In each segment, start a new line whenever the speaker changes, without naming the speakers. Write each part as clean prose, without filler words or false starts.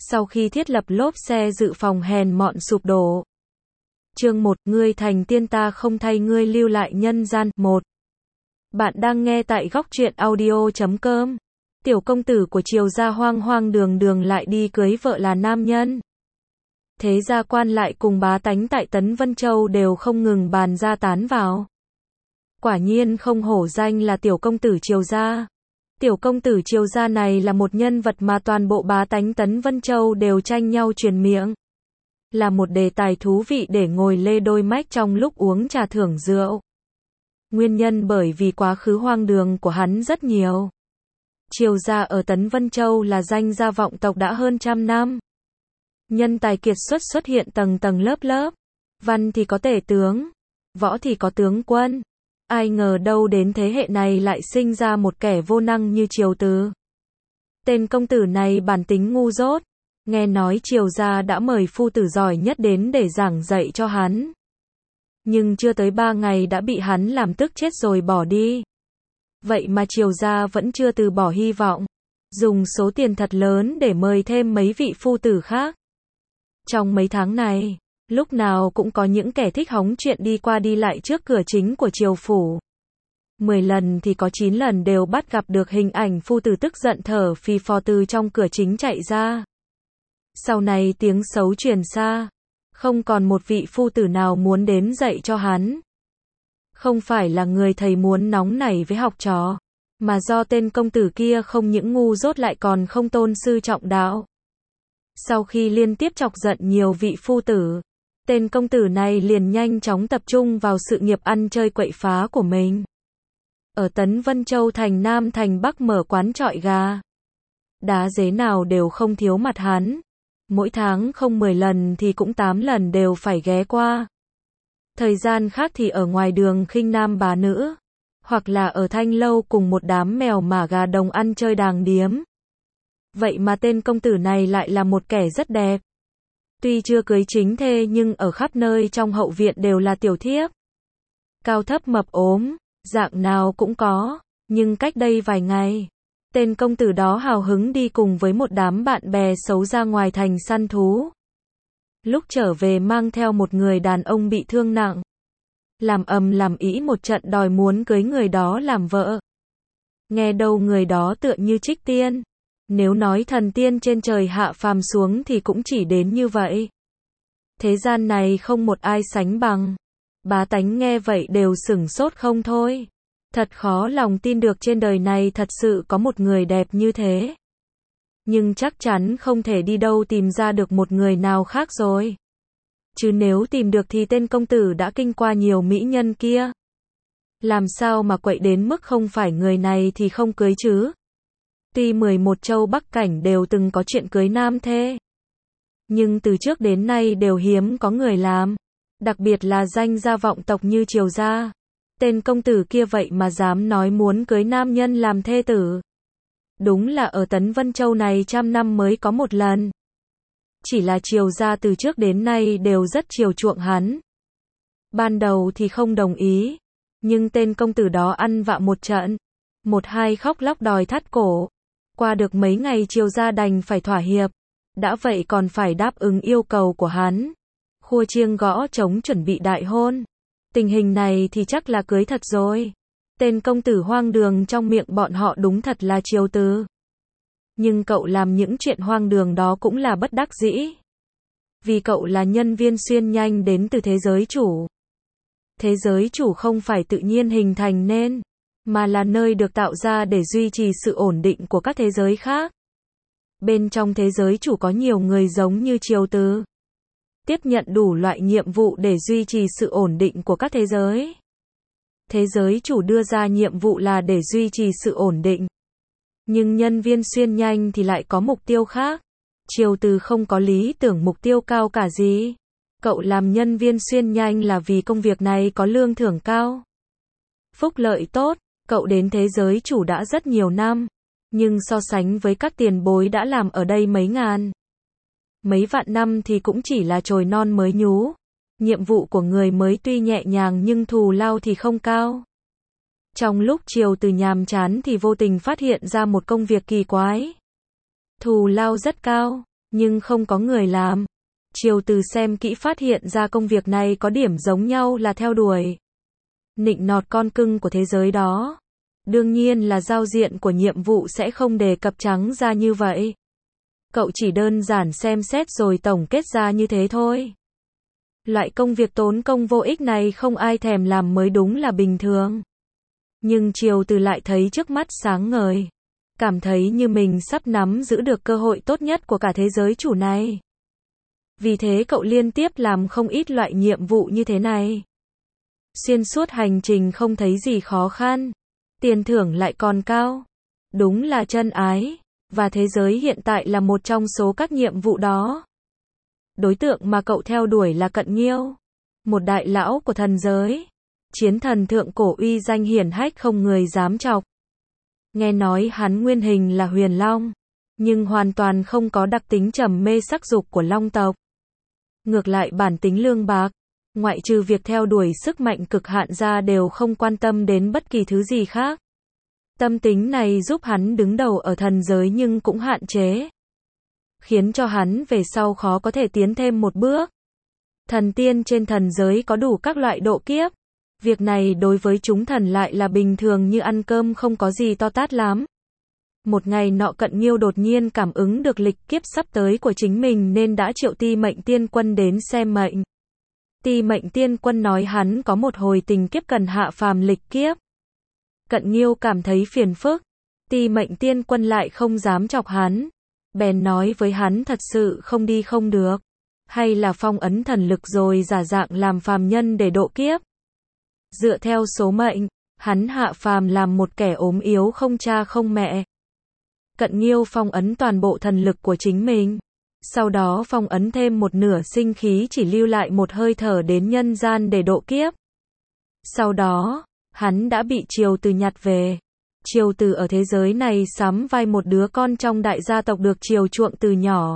Sau khi thiết lập lốp xe dự phòng hèn mọn sụp đổ. Chương 1, ngươi thành tiên ta không thay ngươi lưu lại nhân gian. 1. Bạn đang nghe tại góc truyện audio.com. Tiểu công tử của Triều gia hoang hoang đường đường lại đi cưới vợ là nam nhân. Thế gia quan lại cùng bá tánh tại Tấn Vân Châu đều không ngừng bàn ra tán vào. Quả nhiên không hổ danh là tiểu công tử Triều gia. Tiểu công tử Triều gia này là một nhân vật mà toàn bộ bá tánh Tấn Vân Châu đều tranh nhau truyền miệng. Là một đề tài thú vị để ngồi lê đôi mách trong lúc uống trà thưởng rượu. Nguyên nhân bởi vì quá khứ hoang đường của hắn rất nhiều. Triều gia ở Tấn Vân Châu là danh gia vọng tộc đã hơn trăm năm. Nhân tài kiệt xuất hiện tầng tầng lớp lớp. Văn thì có tể tướng, võ thì có tướng quân. Ai ngờ đâu đến thế hệ này lại sinh ra một kẻ vô năng như Triều Từ. Tên công tử này bản tính ngu dốt. Nghe nói Triều gia đã mời phu tử giỏi nhất đến để giảng dạy cho hắn. Nhưng chưa tới 3 ngày đã bị hắn làm tức chết rồi bỏ đi. Vậy mà Triều gia vẫn chưa từ bỏ hy vọng. Dùng số tiền thật lớn để mời thêm mấy vị phu tử khác. Trong mấy tháng này, lúc nào cũng có những kẻ thích hóng chuyện đi qua đi lại trước cửa chính của Triều phủ. 10 lần thì có 9 lần đều bắt gặp được hình ảnh phu tử tức giận thở phì phò từ trong cửa chính chạy ra. Sau này tiếng xấu truyền xa, không còn một vị phu tử nào muốn đến dạy cho hắn. Không phải là người thầy muốn nóng nảy với học trò, mà do tên công tử kia không những ngu dốt lại còn không tôn sư trọng đạo. Sau khi liên tiếp chọc giận nhiều vị phu tử, tên công tử này liền nhanh chóng tập trung vào sự nghiệp ăn chơi quậy phá của mình. Ở Tấn Vân Châu thành Nam thành Bắc mở quán chọi gà. Đá dế nào đều không thiếu mặt hắn. Mỗi tháng không 10 lần thì cũng 8 lần đều phải ghé qua. Thời gian khác thì ở ngoài đường khinh nam bá nữ, hoặc là ở thanh lâu cùng một đám mèo mả gà đồng ăn chơi đàng điếm. Vậy mà tên công tử này lại là một kẻ rất đẹp. Tuy chưa cưới chính thê nhưng ở khắp nơi trong hậu viện đều là tiểu thiếp. Cao thấp mập ốm, dạng nào cũng có, nhưng cách đây vài ngày, tên công tử đó hào hứng đi cùng với một đám bạn bè xấu ra ngoài thành săn thú. Lúc trở về mang theo một người đàn ông bị thương nặng. Làm ầm làm ĩ một trận đòi muốn cưới người đó làm vợ. Nghe đâu người đó tựa như trích tiên. Nếu nói thần tiên trên trời hạ phàm xuống thì cũng chỉ đến như vậy. Thế gian này không một ai sánh bằng. Bá tánh nghe vậy đều sửng sốt không thôi. Thật khó lòng tin được trên đời này thật sự có một người đẹp như thế. Nhưng chắc chắn không thể đi đâu tìm ra được một người nào khác rồi. Chứ nếu tìm được thì tên công tử đã kinh qua nhiều mỹ nhân kia. Làm sao mà quậy đến mức không phải người này thì không cưới chứ? Tuy 11 châu Bắc Cảnh đều từng có chuyện cưới nam thê. Nhưng từ trước đến nay đều hiếm có người làm. Đặc biệt là danh gia vọng tộc như Triều gia. Tên công tử kia vậy mà dám nói muốn cưới nam nhân làm thê tử. Đúng là ở Tấn Vân Châu này trăm năm mới có một lần. Chỉ là Triều gia từ trước đến nay đều rất chiều chuộng hắn. Ban đầu thì không đồng ý. Nhưng tên công tử đó ăn vạ một trận. Một hai khóc lóc đòi thắt cổ. Qua được mấy ngày Triều gia đành phải thỏa hiệp. Đã vậy còn phải đáp ứng yêu cầu của hắn. Khua chiêng gõ trống chuẩn bị đại hôn. Tình hình này thì chắc là cưới thật rồi. Tên công tử hoang đường trong miệng bọn họ đúng thật là Triều Từ. Nhưng cậu làm những chuyện hoang đường đó cũng là bất đắc dĩ. Vì cậu là nhân viên xuyên nhanh đến từ thế giới chủ. Thế giới chủ không phải tự nhiên hình thành nên, mà là nơi được tạo ra để duy trì sự ổn định của các thế giới khác. Bên trong thế giới chủ có nhiều người giống như Triều Từ. Tiếp nhận đủ loại nhiệm vụ để duy trì sự ổn định của các thế giới. Thế giới chủ đưa ra nhiệm vụ là để duy trì sự ổn định. Nhưng nhân viên xuyên nhanh thì lại có mục tiêu khác. Triều Từ không có lý tưởng mục tiêu cao cả gì. Cậu làm nhân viên xuyên nhanh là vì công việc này có lương thưởng cao. Phúc lợi tốt, cậu đến thế giới chủ đã rất nhiều năm. Nhưng so sánh với các tiền bối đã làm ở đây mấy ngàn, mấy vạn năm thì cũng chỉ là chồi non mới nhú. Nhiệm vụ của người mới tuy nhẹ nhàng nhưng thù lao thì không cao. Trong lúc Triều Từ nhàm chán thì vô tình phát hiện ra một công việc kỳ quái. Thù lao rất cao, nhưng không có người làm. Triều Từ xem kỹ phát hiện ra công việc này có điểm giống nhau là theo đuổi, nịnh nọt con cưng của thế giới đó. Đương nhiên là giao diện của nhiệm vụ sẽ không đề cập trắng ra như vậy. Cậu chỉ đơn giản xem xét rồi tổng kết ra như thế thôi. Loại công việc tốn công vô ích này không ai thèm làm mới đúng là bình thường. Nhưng Triều Từ lại thấy trước mắt sáng ngời. Cảm thấy như mình sắp nắm giữ được cơ hội tốt nhất của cả thế giới chủ này. Vì thế cậu liên tiếp làm không ít loại nhiệm vụ như thế này. Xuyên suốt hành trình không thấy gì khó khăn. Tiền thưởng lại còn cao. Đúng là chân ái. Và thế giới hiện tại là một trong số các nhiệm vụ đó. Đối tượng mà cậu theo đuổi là Cận Nghiêu, một đại lão của thần giới. Chiến thần thượng cổ uy danh hiển hách không người dám chọc. Nghe nói hắn nguyên hình là Huyền Long, nhưng hoàn toàn không có đặc tính trầm mê sắc dục của Long tộc. Ngược lại bản tính lương bạc, ngoại trừ việc theo đuổi sức mạnh cực hạn ra đều không quan tâm đến bất kỳ thứ gì khác. Tâm tính này giúp hắn đứng đầu ở thần giới nhưng cũng hạn chế, khiến cho hắn về sau khó có thể tiến thêm một bước. Thần tiên trên thần giới có đủ các loại độ kiếp. Việc này đối với chúng thần lại là bình thường như ăn cơm không có gì to tát lắm. Một ngày nọ Cận Nghiêu đột nhiên cảm ứng được lịch kiếp sắp tới của chính mình nên đã triệu Ti Mệnh Tiên Quân đến xem mệnh. Ti Mệnh Tiên Quân nói hắn có một hồi tình kiếp cần hạ phàm lịch kiếp. Cận Nghiêu cảm thấy phiền phức. Ti Mệnh Tiên Quân lại không dám chọc hắn. Bèn nói với hắn thật sự không đi không được. Hay là phong ấn thần lực rồi giả dạng làm phàm nhân để độ kiếp. Dựa theo số mệnh, hắn hạ phàm làm một kẻ ốm yếu không cha không mẹ. Cận Nghiêu phong ấn toàn bộ thần lực của chính mình. Sau đó phong ấn thêm một nửa sinh khí chỉ lưu lại một hơi thở đến nhân gian để độ kiếp. Sau đó, hắn đã bị Triều Từ nhặt về. Triều Từ ở thế giới này sắm vai một đứa con trong đại gia tộc được chiều chuộng từ nhỏ.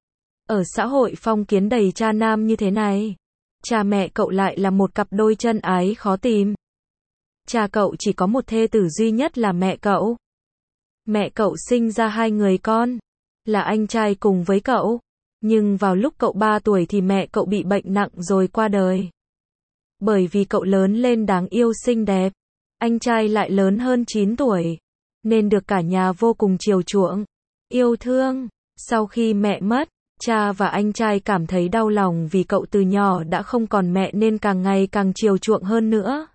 Ở xã hội phong kiến đầy cha nam như thế này, cha mẹ cậu lại là một cặp đôi chân ái khó tìm. Cha cậu chỉ có một thê tử duy nhất là mẹ cậu. Mẹ cậu sinh ra hai người con, là anh trai cùng với cậu. Nhưng vào lúc cậu 3 tuổi thì mẹ cậu bị bệnh nặng rồi qua đời. Bởi vì cậu lớn lên đáng yêu xinh đẹp, anh trai lại lớn hơn 9 tuổi, nên được cả nhà vô cùng chiều chuộng, yêu thương. Sau khi mẹ mất, cha và anh trai cảm thấy đau lòng vì cậu từ nhỏ đã không còn mẹ nên càng ngày càng chiều chuộng hơn nữa.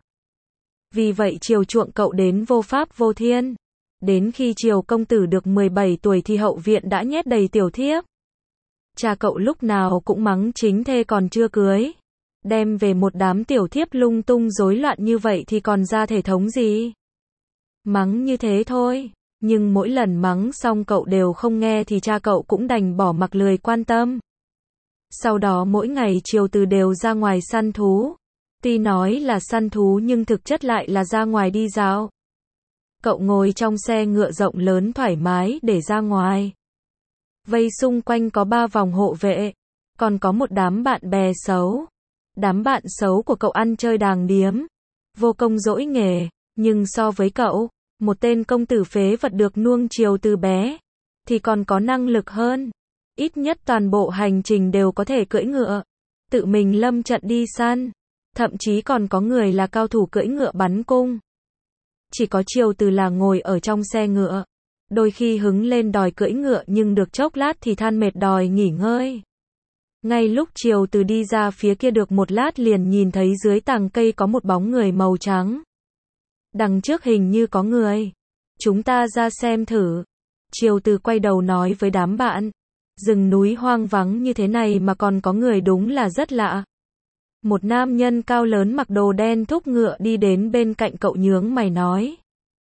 Vì vậy chiều chuộng cậu đến vô pháp vô thiên. Đến khi Triều công tử được 17 tuổi thì hậu viện đã nhét đầy tiểu thiếp. Cha cậu lúc nào cũng mắng chính thê còn chưa cưới. Đem về một đám tiểu thiếp lung tung rối loạn như vậy thì còn ra thể thống gì. Mắng như thế thôi. Nhưng mỗi lần mắng xong cậu đều không nghe thì cha cậu cũng đành bỏ mặc lười quan tâm. Sau đó mỗi ngày Triều Từ đều ra ngoài săn thú. Tuy nói là săn thú nhưng thực chất lại là ra ngoài đi dạo. Cậu ngồi trong xe ngựa rộng lớn thoải mái để ra ngoài. Vây xung quanh có 3 vòng hộ vệ. Còn có một đám bạn bè xấu. Đám bạn xấu của cậu ăn chơi đàng điếm. Vô công dỗi nghề. Nhưng so với cậu, một tên công tử phế vật được nuông chiều từ bé, thì còn có năng lực hơn. Ít nhất toàn bộ hành trình đều có thể cưỡi ngựa. Tự mình lâm trận đi săn. Thậm chí còn có người là cao thủ cưỡi ngựa bắn cung. Chỉ có Triều Từ là ngồi ở trong xe ngựa. Đôi khi hứng lên đòi cưỡi ngựa nhưng được chốc lát thì than mệt đòi nghỉ ngơi. Ngay lúc Triều Từ đi ra phía kia được một lát liền nhìn thấy dưới tàng cây có một bóng người màu trắng. Đằng trước hình như có người. Chúng ta ra xem thử. Triều Từ quay đầu nói với đám bạn. Rừng núi hoang vắng như thế này mà còn có người đúng là rất lạ. Một nam nhân cao lớn mặc đồ đen thúc ngựa đi đến bên cạnh cậu nhướng mày nói.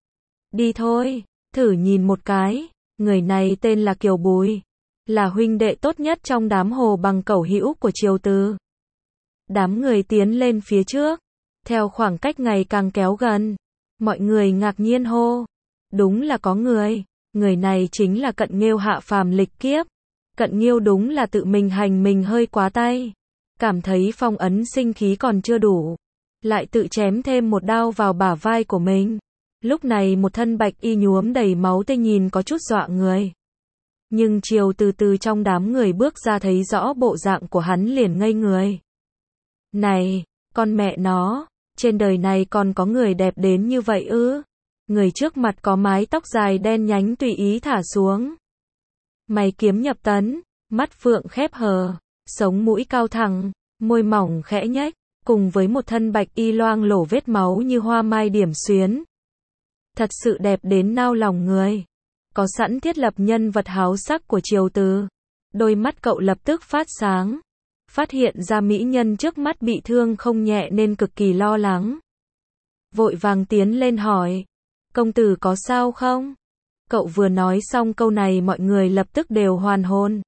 Đi thôi, thử nhìn một cái. Người này tên là Kiều Bùi. Là huynh đệ tốt nhất trong đám hồ bằng cẩu hữu của Triều Từ. Đám người tiến lên phía trước. Theo khoảng cách ngày càng kéo gần. Mọi người ngạc nhiên hô. Đúng là có người. Người này chính là Cận Nghiêu hạ phàm lịch kiếp. Cận Nghiêu đúng là tự mình hành mình hơi quá tay. Cảm thấy phong ấn sinh khí còn chưa đủ. Lại tự chém thêm một đao vào bả vai của mình. Lúc này một thân bạch y nhuốm đầy máu tươi nhìn có chút dọa người. Nhưng Triều từ trong đám người bước ra thấy rõ bộ dạng của hắn liền ngây người. Này, con mẹ nó, trên đời này còn có người đẹp đến như vậy ư? Người trước mặt có mái tóc dài đen nhánh tùy ý thả xuống. Mày kiếm nhập tấn, mắt phượng khép hờ, sống mũi cao thẳng, môi mỏng khẽ nhếch, cùng với một thân bạch y loang lổ vết máu như hoa mai điểm xuyến. Thật sự đẹp đến nao lòng người. Có sẵn thiết lập nhân vật háo sắc của Triều Từ. Đôi mắt cậu lập tức phát sáng. Phát hiện ra mỹ nhân trước mắt bị thương không nhẹ nên cực kỳ lo lắng. Vội vàng tiến lên hỏi. Công tử có sao không? Cậu vừa nói xong câu này mọi người lập tức đều hoàn hồn.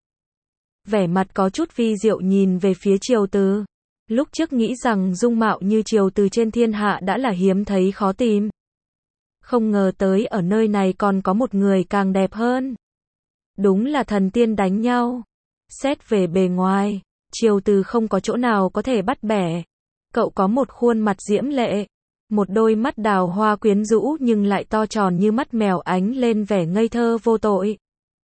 Vẻ mặt có chút vi diệu nhìn về phía Triều Từ. Lúc trước nghĩ rằng dung mạo như Triều Từ trên thiên hạ đã là hiếm thấy khó tìm. Không ngờ tới ở nơi này còn có một người càng đẹp hơn. Đúng là thần tiên đánh nhau. Xét về bề ngoài, Triều Từ không có chỗ nào có thể bắt bẻ. Cậu có một khuôn mặt diễm lệ, một đôi mắt đào hoa quyến rũ nhưng lại to tròn như mắt mèo ánh lên vẻ ngây thơ vô tội.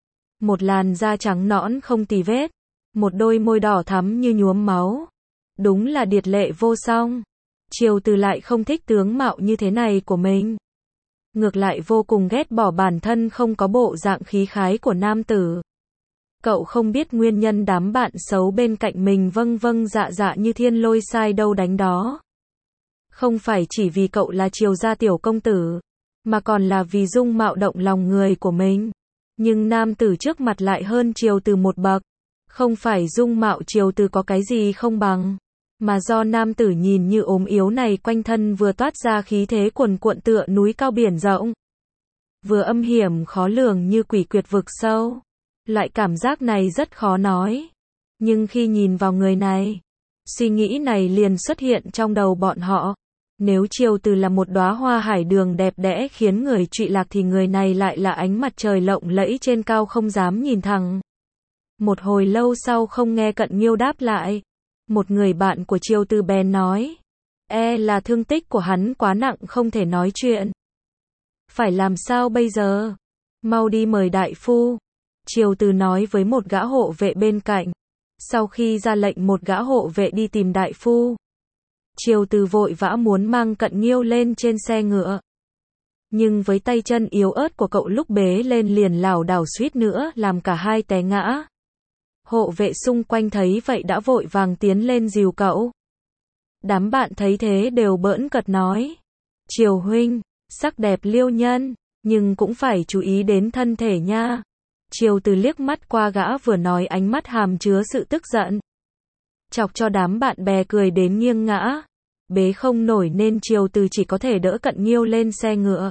Một làn da trắng nõn không tì vết, một đôi môi đỏ thắm như nhuốm máu. Đúng là điệt lệ vô song. Triều Từ lại không thích tướng mạo như thế này của mình. Ngược lại vô cùng ghét bỏ bản thân không có bộ dạng khí khái của nam tử. Cậu không biết nguyên nhân đám bạn xấu bên cạnh mình vâng dạ như thiên lôi sai đâu đánh đó. Không phải chỉ vì cậu là Triều gia tiểu công tử, mà còn là vì dung mạo động lòng người của mình. Nhưng nam tử trước mặt lại hơn Triều Từ một bậc. Không phải dung mạo Triều Từ có cái gì không bằng, mà do nam tử nhìn như ốm yếu này quanh thân vừa toát ra khí thế cuồn cuộn tựa núi cao biển rộng, vừa âm hiểm khó lường như quỷ quyệt vực sâu. Loại cảm giác này rất khó nói. Nhưng khi nhìn vào người này, suy nghĩ này liền xuất hiện trong đầu bọn họ. Nếu Triều Từ là một đóa hoa hải đường đẹp đẽ khiến người trụy lạc thì người này lại là ánh mặt trời lộng lẫy trên cao không dám nhìn thẳng. Một hồi lâu sau không nghe Cận Nghiêu đáp lại. Một người bạn của Triều Từ bèn nói. Là thương tích của hắn quá nặng không thể nói chuyện. Phải làm sao bây giờ? Mau đi mời đại phu. Triều Từ nói với một gã hộ vệ bên cạnh. Sau khi ra lệnh một gã hộ vệ đi tìm đại phu, Triều Từ vội vã muốn mang Cận Nghiêu lên trên xe ngựa. Nhưng với tay chân yếu ớt của cậu lúc bế lên liền lảo đảo suýt nữa làm cả hai té ngã. Hộ vệ xung quanh thấy vậy đã vội vàng tiến lên dìu cậu. Đám bạn thấy thế đều bỡn cợt nói. Triều huynh, sắc đẹp liêu nhân, nhưng cũng phải chú ý đến thân thể nha. Triều Từ liếc mắt qua gã vừa nói ánh mắt hàm chứa sự tức giận. Chọc cho đám bạn bè cười đến nghiêng ngã. Bế không nổi nên Triều Từ chỉ có thể đỡ Cận Nghiêu lên xe ngựa.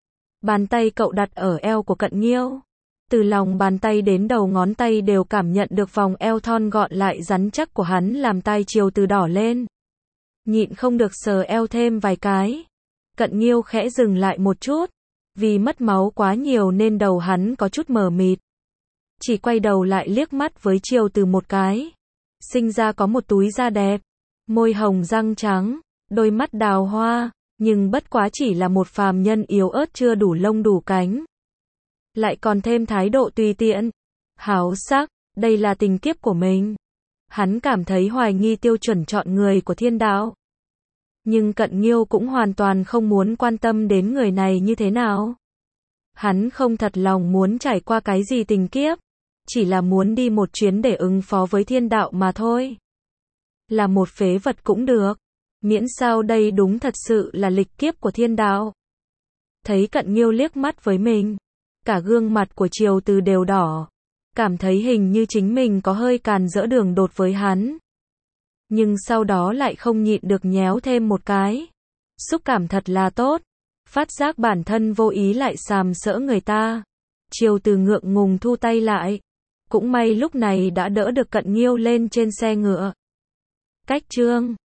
Bàn tay cậu đặt ở eo của Cận Nghiêu. Từ lòng bàn tay đến đầu ngón tay đều cảm nhận được vòng eo thon gọn lại rắn chắc của hắn làm tai Triều Từ đỏ lên. Nhịn không được sờ eo thêm vài cái. Cận Nghiêu khẽ dừng lại một chút. Vì mất máu quá nhiều nên đầu hắn có chút mờ mịt. Chỉ quay đầu lại liếc mắt với Triều Từ một cái. Sinh ra có một túi da đẹp. Môi hồng răng trắng. Đôi mắt đào hoa. Nhưng bất quá chỉ là một phàm nhân yếu ớt chưa đủ lông đủ cánh. Lại còn thêm thái độ tùy tiện. Háo sắc. Đây là tình kiếp của mình. Hắn cảm thấy hoài nghi tiêu chuẩn chọn người của thiên đạo. Nhưng Cận Nghiêu cũng hoàn toàn không muốn quan tâm đến người này như thế nào. Hắn không thật lòng muốn trải qua cái gì tình kiếp. Chỉ là muốn đi một chuyến để ứng phó với thiên đạo mà thôi. Là một phế vật cũng được. Miễn sao đây đúng thật sự là lịch kiếp của thiên đạo. Thấy Cận Nghiêu liếc mắt với mình. Cả gương mặt của Triều Từ đều đỏ. Cảm thấy hình như chính mình có hơi càn rỡ đường đột với hắn. Nhưng sau đó lại không nhịn được nhéo thêm một cái. Xúc cảm thật là tốt. Phát giác bản thân vô ý lại sàm sỡ người ta. Triều Từ ngượng ngùng thu tay lại. Cũng may lúc này đã đỡ được Cận Nghiêu lên trên xe ngựa. Cách chương